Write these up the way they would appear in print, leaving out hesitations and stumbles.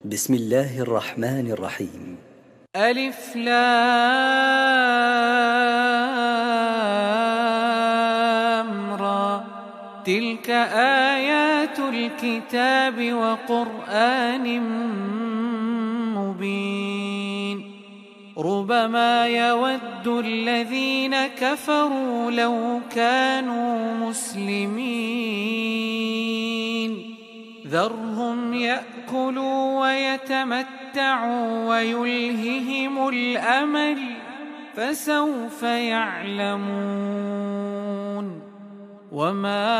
بسم الله الرحمن الرحيم. ألف لام را، تلك آيات الكتاب وقرآن مبين. ربما يود الذين كفروا لو كانوا مسلمين، ذرهم يأكلوا ويتمتعوا ويلههم الأمل، فسوف يعلمون. وما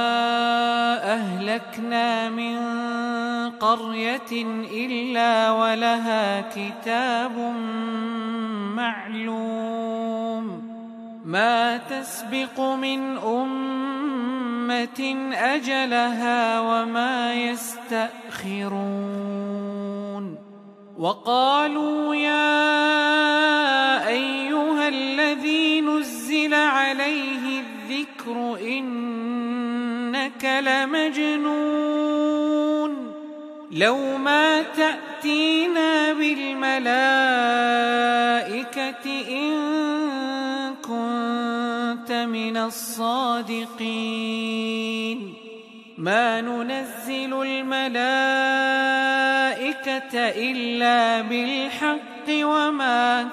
أهلكنا من قرية إلا ولها كتاب معلوم، ما تسبق من أمة أجلها وما يستأخرون. وقالوا يا أيها الذي نزل عليه الذكر إنك لمجنون، لو ما تأتينا بالملائكة إن كنت من الصادقين. ما ننزل الملائكة إلا بالحق وما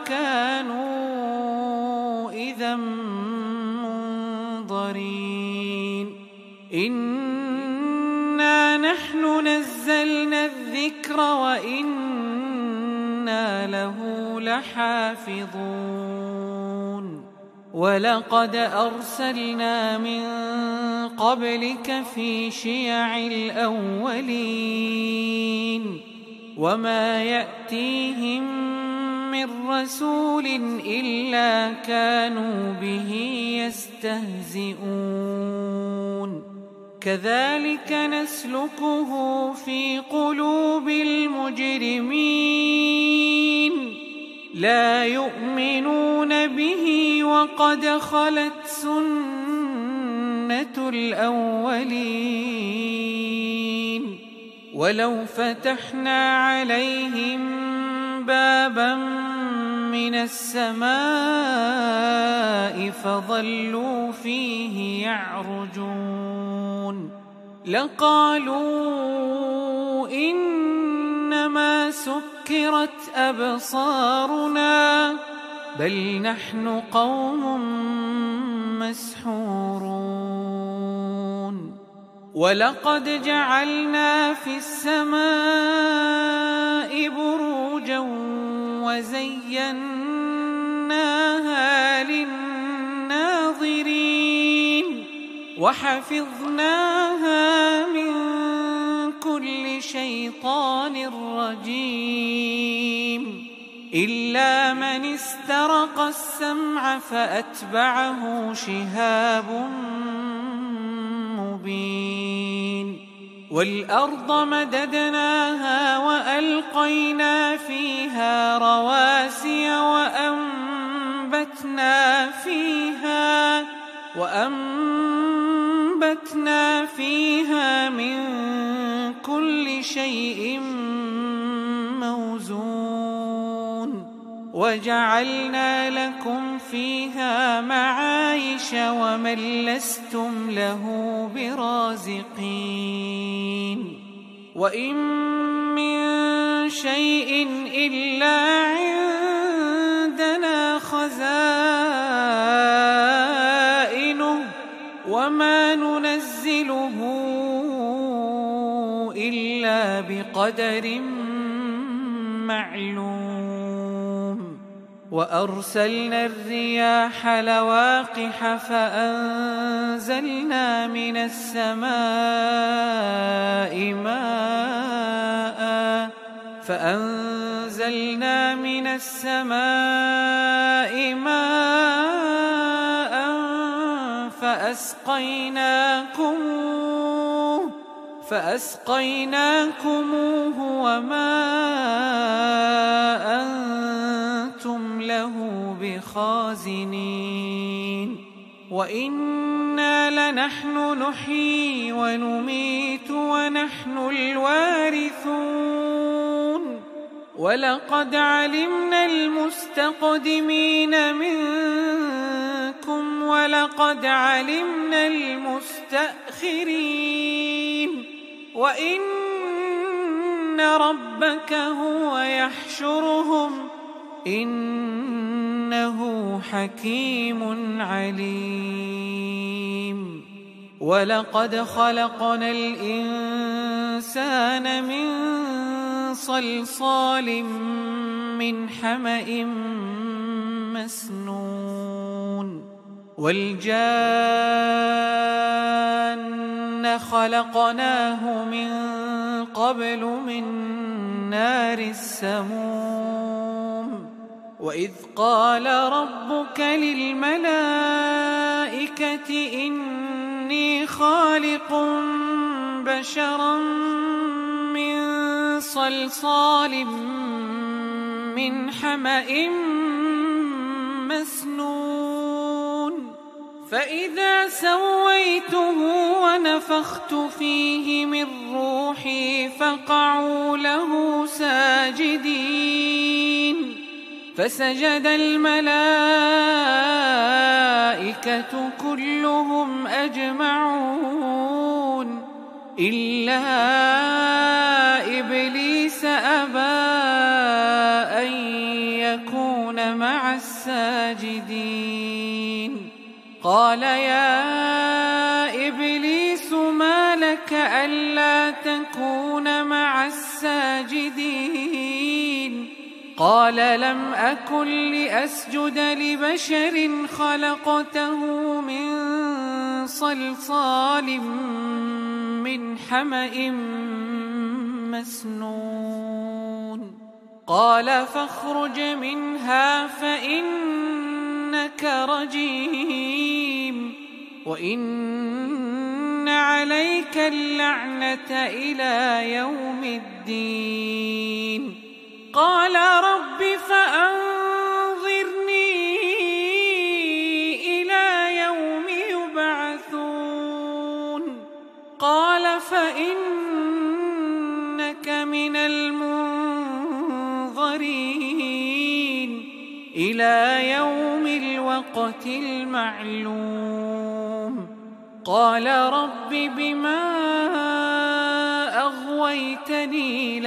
كانوا إذا منظرين. إنا نحن نزلنا الذكر وإنا له لحافظون. ولقد أرسلنا من قبلك في شيع الأولين، وما يأتيهم من رسول إلا كانوا به يستهزئون. كذلك نسلكه في قلوب المجرمين، لا يؤمنون به وقد خلت سنة الأولين. ولو فتحنا عليهم بابا من السماء فظلوا فيه يعرجون لقالوا إنما سكرت أبصارنا بل نحن قوم مسحورون. ولقد جعلنا في السماء بروجا وزيناها للناظرين وحفظناها من كل شيطان رجيم إلا من استرق السمع فأتبعه شهاب مبين. والأرض مددناها وألقينا فيها رواسي وأنبتنا فيها من كل شيء موزون وجعلنا لكم فيها معايش ومن لستم له برازقين. وإن من شيء إلا عندنا خزائنه وما ننزله إلا بقدر معلوم. وأرسلنا الرياح لواقح فأنزلنا من السماء ماء فأسقيناكموه وما أنتم له بخازنين. وإنا لنحن نحيي ونميت ونحن الوارثون ولقد علمنا المستقدمين منكم ولقد علمنا المستأخرين وإن ربك هو يحشرهم إنه حكيم عليم ولقد خلقنا الإنسان من صلصال من حمأ مسنون والجان خلقناه من قبل من نار السموم وإذ قال ربك للملائكة إني خالق بشرا من صلصال من حمأ مسنون فإذا سويته ونفخت فيه من روحي فقعوا له ساجدين فسجد الملائكة كلهم أجمعون إلا إبليس أبى أن يكون مع الساجدين قال يا إبليس ما لك ألا تكون مع الساجدين قال لم أكن لأسجد لبشر خلقته من صلصال من حمأ مسنون قال فاخرج منها فإنك رجيم وإن عليك اللعنة إلى يوم الدين قال رب فأنظرني إلى يوم يبعثون قال فإنك من المنظرين إلى يوم الوقت المعلوم قال رب بما أغويتني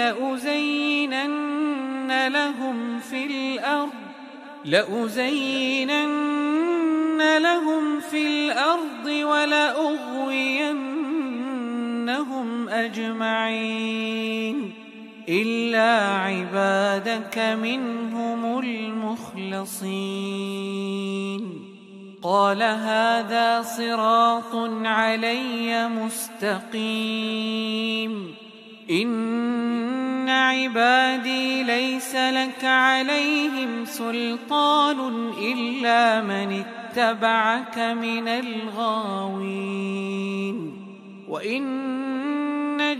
لأزينن لهم في الأرض ولأغوينهم أجمعين إلا عبادك منهم المخلصين قال هذا صراط علي مستقيم إن عبادي ليس لك عليهم سلطان إلا من اتبعك من الغاوين وإن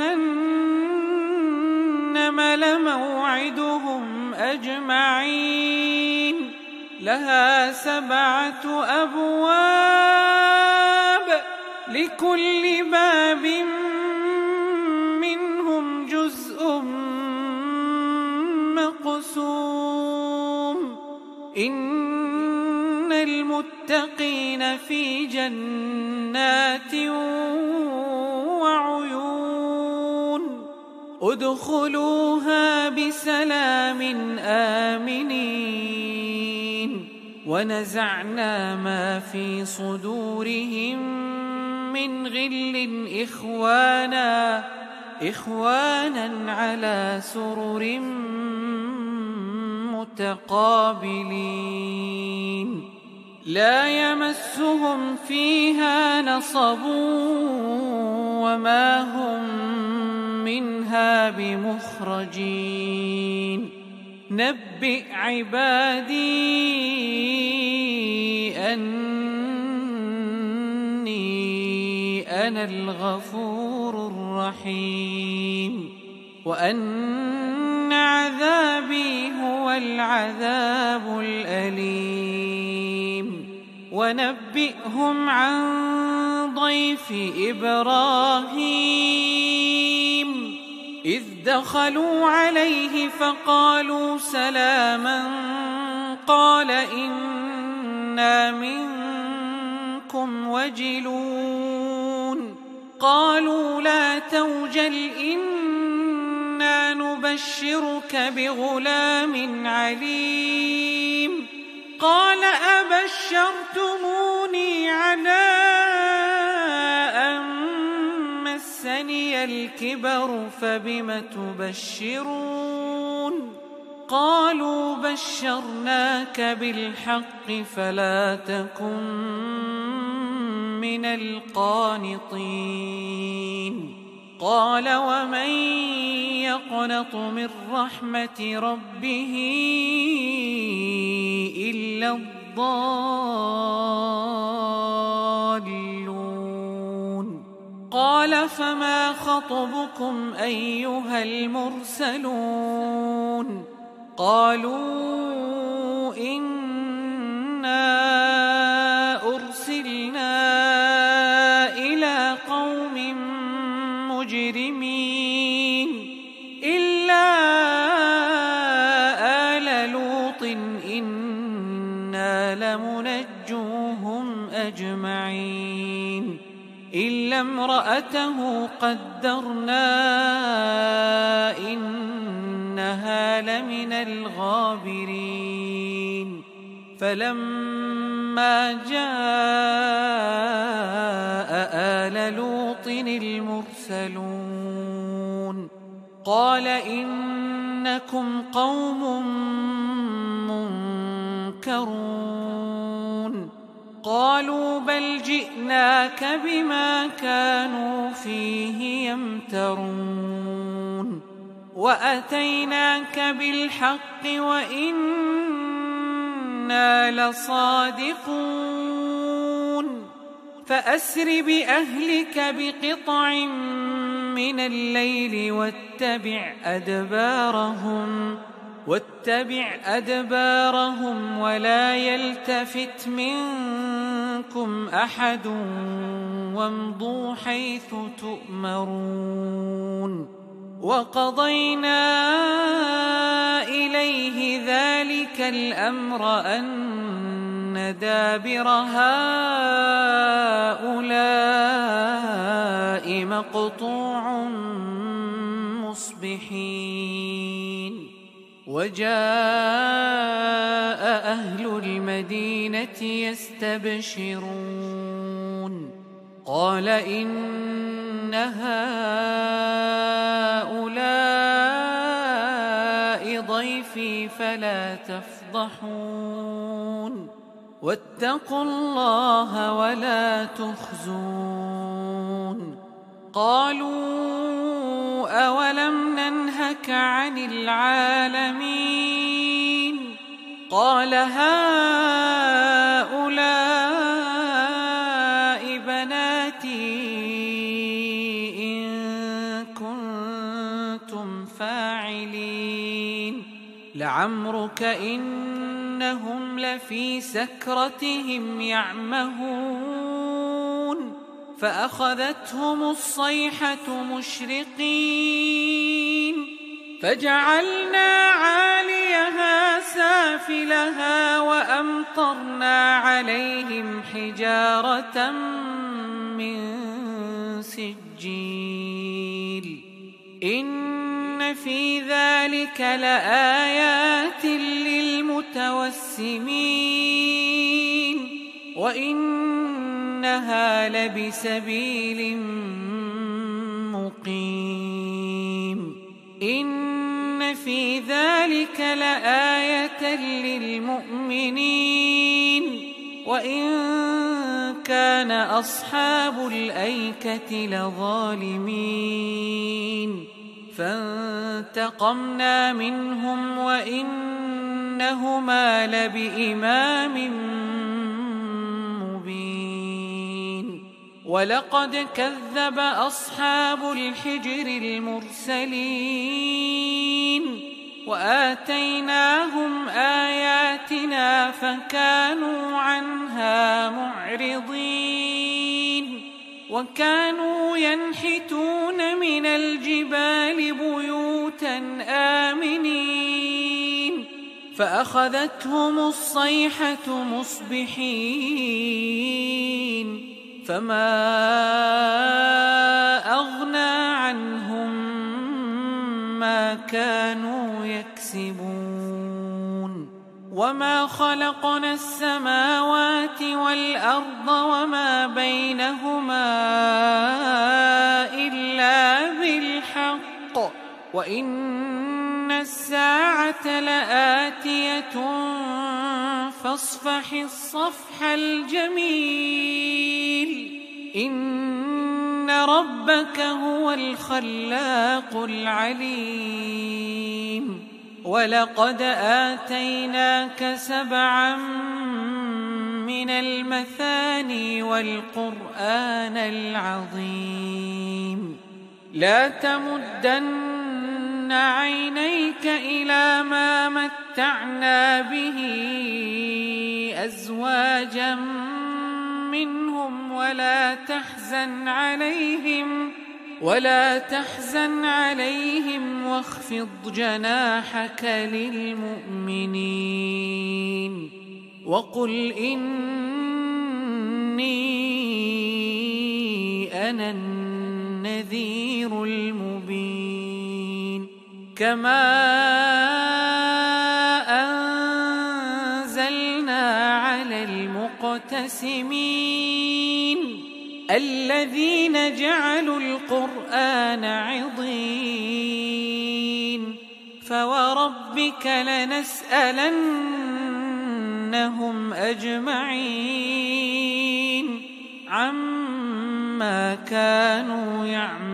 جهنم لموعدهم أجمعين لها 7 أبواب لكل باب منهم جزء مقسوم إن المتقين في جنات وعيون ادخلوها بسلام آمنين ونزعنا ما في صدورهم من غل إخوانا على سرر متقابلين لا يمسهم فيها نصب وما هم منها بمخرجين نبئ عبادي أني أنا الغفور الرحيم وأن عذابي هو العذاب الأليم ونبئهم عن ضيف إبراهيم إذ دخلوا عليه فقالوا سلاما قال إنا منكم وجلون قالوا لا توجل إنا نبشرك بغلام عليم قال أبشرتموني على أن مسني الكبر فبم تبشرون قالوا بشرناك بالحق فلا تكن من القانطين قال ومن يقنط من رحمة ربه إلا الضالون قال فما خطبكم أيها المرسلون قالوا إنا أرسلنا إلى قوم مجرمين إلا آل لوط إنا لمنجوهم أجمعين إلا امرأته قدرنا إنها لمن الغابرين فلما جاء آل لوط المرسلون قال إنكم قوم منكرون قالوا بل جئناك بما كانوا فيه يمترون وأتيناك بالحق وإنا لصادقون فأسر بأهلك بقطع من الليل واتبع أدبارهم ولا يلتفت منكم أحد وامضوا حيث تؤمرون وقضينا إليه ذلك الأمر أن دابر هؤلاء مقطوع مصبحين وجاء أهل المدينة يستبشرون قال إن هؤلاء ضيفي فلا تفضحون واتقوا الله ولا تخزون قالوا أولم ننهك عن العالمين قال هؤلاء بناتي إن كنتم فاعلين لعمرك إنهم لفي سكرتهم يعمهون فأخذتهم الصيحة مشرقين فجعلنا عاليها سافلها وأمطرنا عليهم حجارة من سجيل إن في ذلك لآيات للمتوسمين وإنها لبسبيل مقيم إن في ذلك لآية للمؤمنين وإن كان أصحاب الأيكة لظالمين فانتقمنا منهم وإنهما لبإمام مبين ولقد كذب أصحاب الحجر المرسلين وآتيناهم آياتنا فكانوا عنها معرضين وكانوا ينحتون من الجبال بيوتا آمنين فأخذتهم الصيحة مصبحين فما أغنى عنهم ما كانوا يكسبون وما خلقنا السماوات والأرض وما بينهما إلا بالحق وإن الساعة لآتية فاصفح الصفح الجميل إن ربك هو الخلاق العليم ولقد آتيناك 7 من المثاني والقرآن العظيم لا تمدن عينيك إلى ما متعنا به أزواجا منهم ولا تحزن عليهم واخفض جناحك للمؤمنين وقل إني أنا النذير المبين كما أنزلنا على المقتسمين الذين جعلوا القرآن عضين فوربك لنسألنهم أجمعين عما كانوا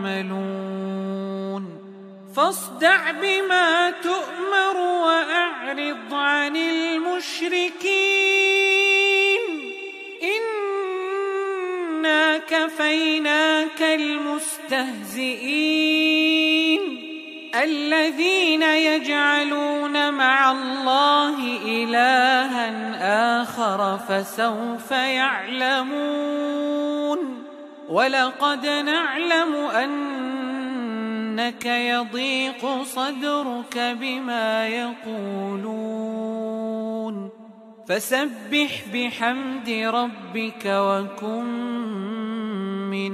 يعملون فاصدع بما تؤمر وأعرض عن المشركين إنا كفيناك المستهزئين الذين يجعلون مع الله إلها آخر فسوف يعلمون ولقد نعلم أنك يضيق صدرك بما يقولون فسبح بحمد ربك وكن من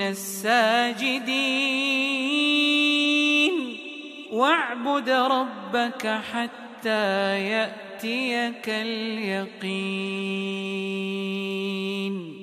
الساجدين واعبد ربك حتى يأتيك اليقين.